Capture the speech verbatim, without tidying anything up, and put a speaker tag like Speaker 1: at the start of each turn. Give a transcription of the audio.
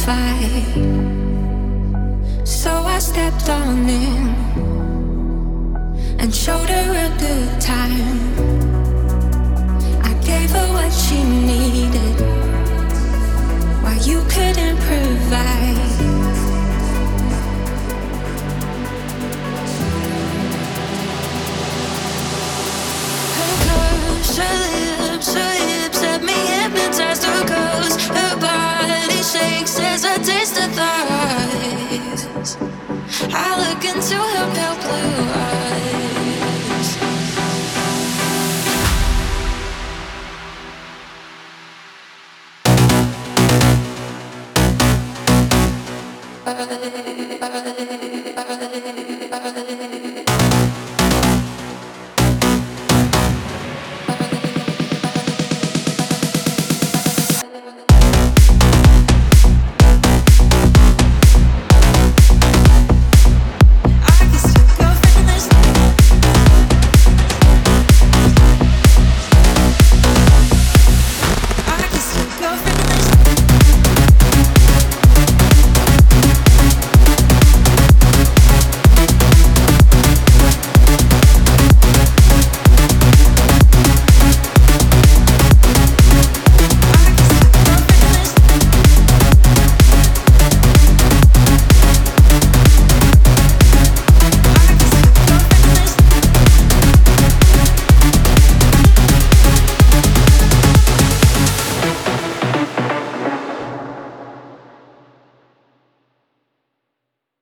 Speaker 1: fight. So I stepped on in and showed her a good time. I gave her what she needed while you couldn't provide. Her curves, her lips, her hips have me hypnotized. Her curves, her body shakes as I taste her thighs. I look into her pale blue eyes. I